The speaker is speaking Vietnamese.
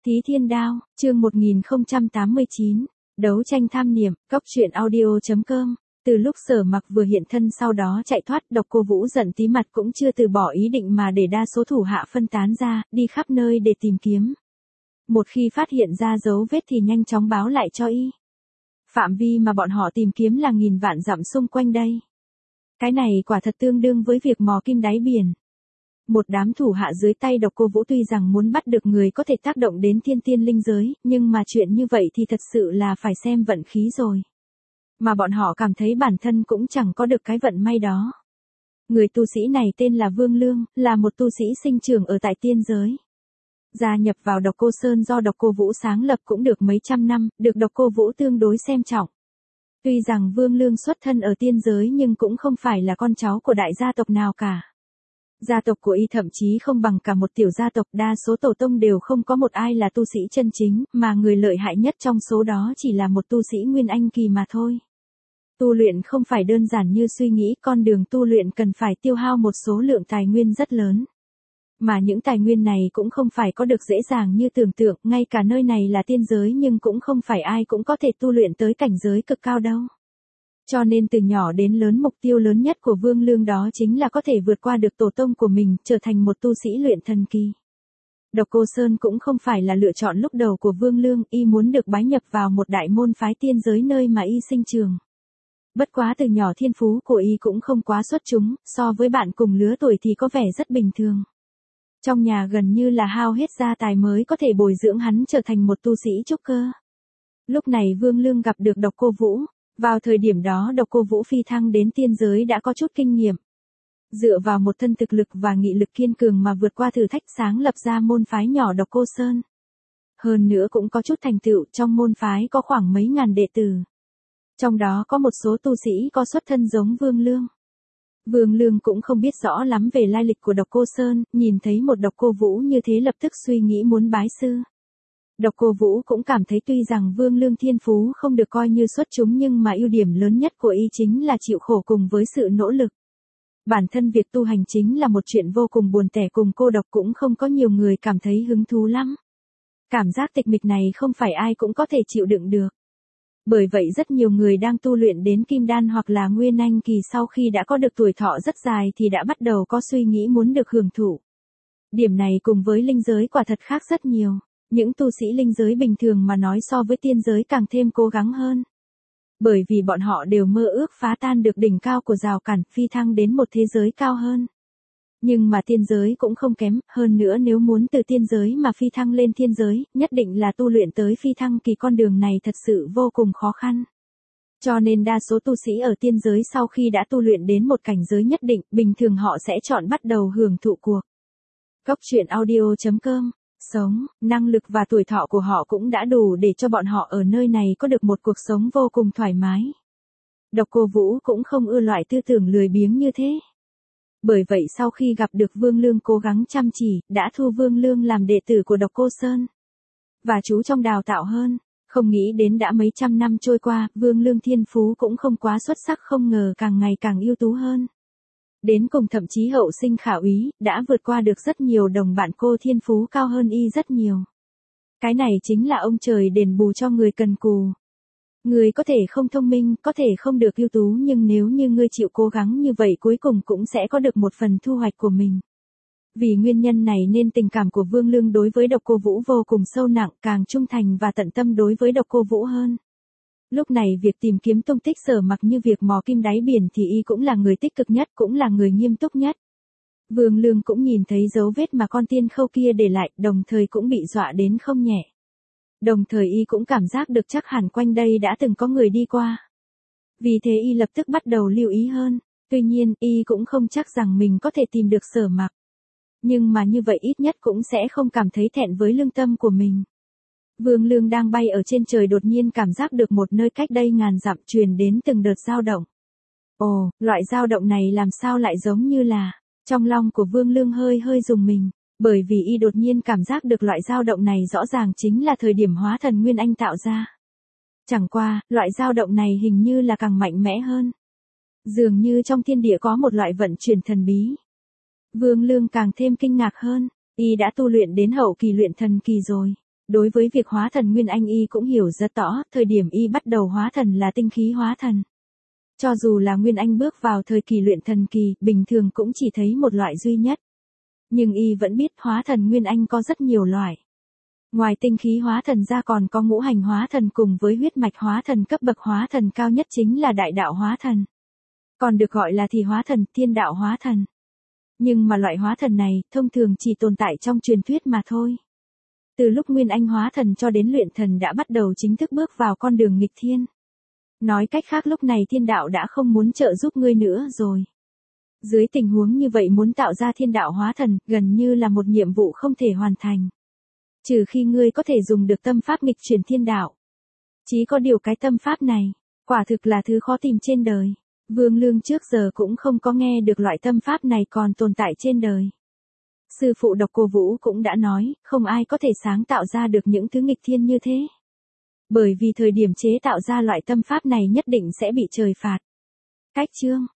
Thí Thiên Đao, chương 1089, đấu tranh tham niệm, Cóc truyện audio.com. Từ lúc Sở Mặc vừa hiện thân sau đó chạy thoát, Độc Cô Vũ giận tí mặt cũng chưa từ bỏ ý định mà để đa số thủ hạ phân tán ra, đi khắp nơi để tìm kiếm. Một khi phát hiện ra dấu vết thì nhanh chóng báo lại cho y. Phạm vi mà bọn họ tìm kiếm là nghìn vạn dặm xung quanh đây. Cái này quả thật tương đương với việc mò kim đáy biển. Một đám thủ hạ dưới tay Độc Cô Vũ tuy rằng muốn bắt được người có thể tác động đến thiên tiên linh giới, nhưng mà chuyện như vậy thì thật sự là phải xem vận khí rồi. Mà bọn họ cảm thấy bản thân cũng chẳng có được cái vận may đó. Người tu sĩ này tên là Vương Lương, là một tu sĩ sinh trưởng ở tại tiên giới. Gia nhập vào Độc Cô Sơn do Độc Cô Vũ sáng lập cũng được mấy trăm năm, được Độc Cô Vũ tương đối xem trọng. Tuy rằng Vương Lương xuất thân ở tiên giới nhưng cũng không phải là con cháu của đại gia tộc nào cả. Gia tộc của y thậm chí không bằng cả một tiểu gia tộc, đa số tổ tông đều không có một ai là tu sĩ chân chính, mà người lợi hại nhất trong số đó chỉ là một tu sĩ Nguyên Anh kỳ mà thôi. Tu luyện không phải đơn giản như suy nghĩ, con đường tu luyện cần phải tiêu hao một số lượng tài nguyên rất lớn. Mà những tài nguyên này cũng không phải có được dễ dàng như tưởng tượng, ngay cả nơi này là tiên giới nhưng cũng không phải ai cũng có thể tu luyện tới cảnh giới cực cao đâu. Cho nên từ nhỏ đến lớn mục tiêu lớn nhất của Vương Lương đó chính là có thể vượt qua được tổ tông của mình, trở thành một tu sĩ luyện thần kỳ. Độc Cô Sơn cũng không phải là lựa chọn lúc đầu của Vương Lương, y muốn được bái nhập vào một đại môn phái tiên giới nơi mà y sinh trường. Bất quá từ nhỏ thiên phú của y cũng không quá xuất chúng, so với bạn cùng lứa tuổi thì có vẻ rất bình thường. Trong nhà gần như là hao hết gia tài mới có thể bồi dưỡng hắn trở thành một tu sĩ trúc cơ. Lúc này Vương Lương gặp được Độc Cô Vũ. Vào thời điểm đó Độc Cô Vũ phi thăng đến tiên giới đã có chút kinh nghiệm. Dựa vào một thân thực lực và nghị lực kiên cường mà vượt qua thử thách, sáng lập ra môn phái nhỏ Độc Cô Sơn. Hơn nữa cũng có chút thành tựu, trong môn phái có khoảng mấy ngàn đệ tử. Trong đó có một số tu sĩ có xuất thân giống Vương Lương. Vương Lương cũng không biết rõ lắm về lai lịch của Độc Cô Sơn, nhìn thấy một Độc Cô Vũ như thế lập tức suy nghĩ muốn bái sư. Độc Cô Vũ cũng cảm thấy tuy rằng Vương Lương thiên phú không được coi như xuất chúng nhưng mà ưu điểm lớn nhất của y chính là chịu khổ cùng với sự nỗ lực. Bản thân việc tu hành chính là một chuyện vô cùng buồn tẻ cùng cô độc, cũng không có nhiều người cảm thấy hứng thú lắm. Cảm giác tịch mịch này không phải ai cũng có thể chịu đựng được. Bởi vậy rất nhiều người đang tu luyện đến Kim Đan hoặc là Nguyên Anh kỳ sau khi đã có được tuổi thọ rất dài thì đã bắt đầu có suy nghĩ muốn được hưởng thụ. Điểm này cùng với linh giới quả thật khác rất nhiều. Những tu sĩ linh giới bình thường mà nói so với tiên giới càng thêm cố gắng hơn. Bởi vì bọn họ đều mơ ước phá tan được đỉnh cao của rào cản, phi thăng đến một thế giới cao hơn. Nhưng mà tiên giới cũng không kém, hơn nữa nếu muốn từ tiên giới mà phi thăng lên thiên giới, nhất định là tu luyện tới phi thăng kỳ, con đường này thật sự vô cùng khó khăn. Cho nên đa số tu sĩ ở tiên giới sau khi đã tu luyện đến một cảnh giới nhất định, bình thường họ sẽ chọn bắt đầu hưởng thụ cuộc. Cóc truyện audio.com. Sống, năng lực và tuổi thọ của họ cũng đã đủ để cho bọn họ ở nơi này có được một cuộc sống vô cùng thoải mái. Độc Cô Vũ cũng không ưa loại tư tưởng lười biếng như thế. Bởi vậy sau khi gặp được Vương Lương cố gắng chăm chỉ, đã thu Vương Lương làm đệ tử của Độc Cô Sơn. Và chú trong đào tạo hơn, không nghĩ đến đã mấy trăm năm trôi qua, Vương Lương thiên phú cũng không quá xuất sắc, không ngờ càng ngày càng ưu tú hơn. Đến cùng thậm chí hậu sinh khả úy, đã vượt qua được rất nhiều đồng bạn cô thiên phú cao hơn y rất nhiều. Cái này chính là ông trời đền bù cho người cần cù. Người có thể không thông minh, có thể không được ưu tú, nhưng nếu như ngươi chịu cố gắng như vậy cuối cùng cũng sẽ có được một phần thu hoạch của mình. Vì nguyên nhân này nên tình cảm của Vương Lương đối với Độc Cô Vũ vô cùng sâu nặng, càng trung thành và tận tâm đối với Độc Cô Vũ hơn. Lúc này việc tìm kiếm tung tích Sở Mặc như việc mò kim đáy biển thì y cũng là người tích cực nhất, cũng là người nghiêm túc nhất. Vương Lương cũng nhìn thấy dấu vết mà con tiên khâu kia để lại, đồng thời cũng bị dọa đến không nhẹ. Đồng thời y cũng cảm giác được chắc hẳn quanh đây đã từng có người đi qua. Vì thế y lập tức bắt đầu lưu ý hơn. Tuy nhiên y cũng không chắc rằng mình có thể tìm được Sở Mặc. Nhưng mà như vậy ít nhất cũng sẽ không cảm thấy thẹn với lương tâm của mình. Vương Lương đang bay ở trên trời đột nhiên cảm giác được một nơi cách đây ngàn dặm truyền đến từng đợt dao động. Ồ, loại dao động này làm sao lại giống như là... Trong lòng của Vương Lương hơi rùng mình, bởi vì y đột nhiên cảm giác được loại dao động này rõ ràng chính là thời điểm hóa thần Nguyên Anh tạo ra. Chẳng qua, loại dao động này hình như là càng mạnh mẽ hơn. Dường như trong thiên địa có một loại vận chuyển thần bí. Vương Lương càng thêm kinh ngạc hơn, y đã tu luyện đến hậu kỳ luyện thần kỳ rồi. Đối với việc hóa thần Nguyên Anh y cũng hiểu rất rõ, thời điểm y bắt đầu hóa thần là tinh khí hóa thần. Cho dù là Nguyên Anh bước vào thời kỳ luyện thần kỳ, bình thường cũng chỉ thấy một loại duy nhất. Nhưng y vẫn biết hóa thần Nguyên Anh có rất nhiều loại. Ngoài tinh khí hóa thần ra còn có ngũ hành hóa thần cùng với huyết mạch hóa thần, cấp bậc hóa thần cao nhất chính là đại đạo hóa thần. Còn được gọi là thì hóa thần, thiên đạo hóa thần. Nhưng mà loại hóa thần này, thông thường chỉ tồn tại trong truyền thuyết mà thôi. Từ lúc Nguyên Anh hóa thần cho đến luyện thần đã bắt đầu chính thức bước vào con đường nghịch thiên. Nói cách khác lúc này thiên đạo đã không muốn trợ giúp ngươi nữa rồi. Dưới tình huống như vậy muốn tạo ra thiên đạo hóa thần, gần như là một nhiệm vụ không thể hoàn thành. Trừ khi ngươi có thể dùng được tâm pháp nghịch chuyển thiên đạo. Chỉ có điều cái tâm pháp này, quả thực là thứ khó tìm trên đời. Vương Lương trước giờ cũng không có nghe được loại tâm pháp này còn tồn tại trên đời. Sư phụ Độc Cô Vũ cũng đã nói, không ai có thể sáng tạo ra được những thứ nghịch thiên như thế. Bởi vì thời điểm chế tạo ra loại tâm pháp này nhất định sẽ bị trời phạt. Cách chương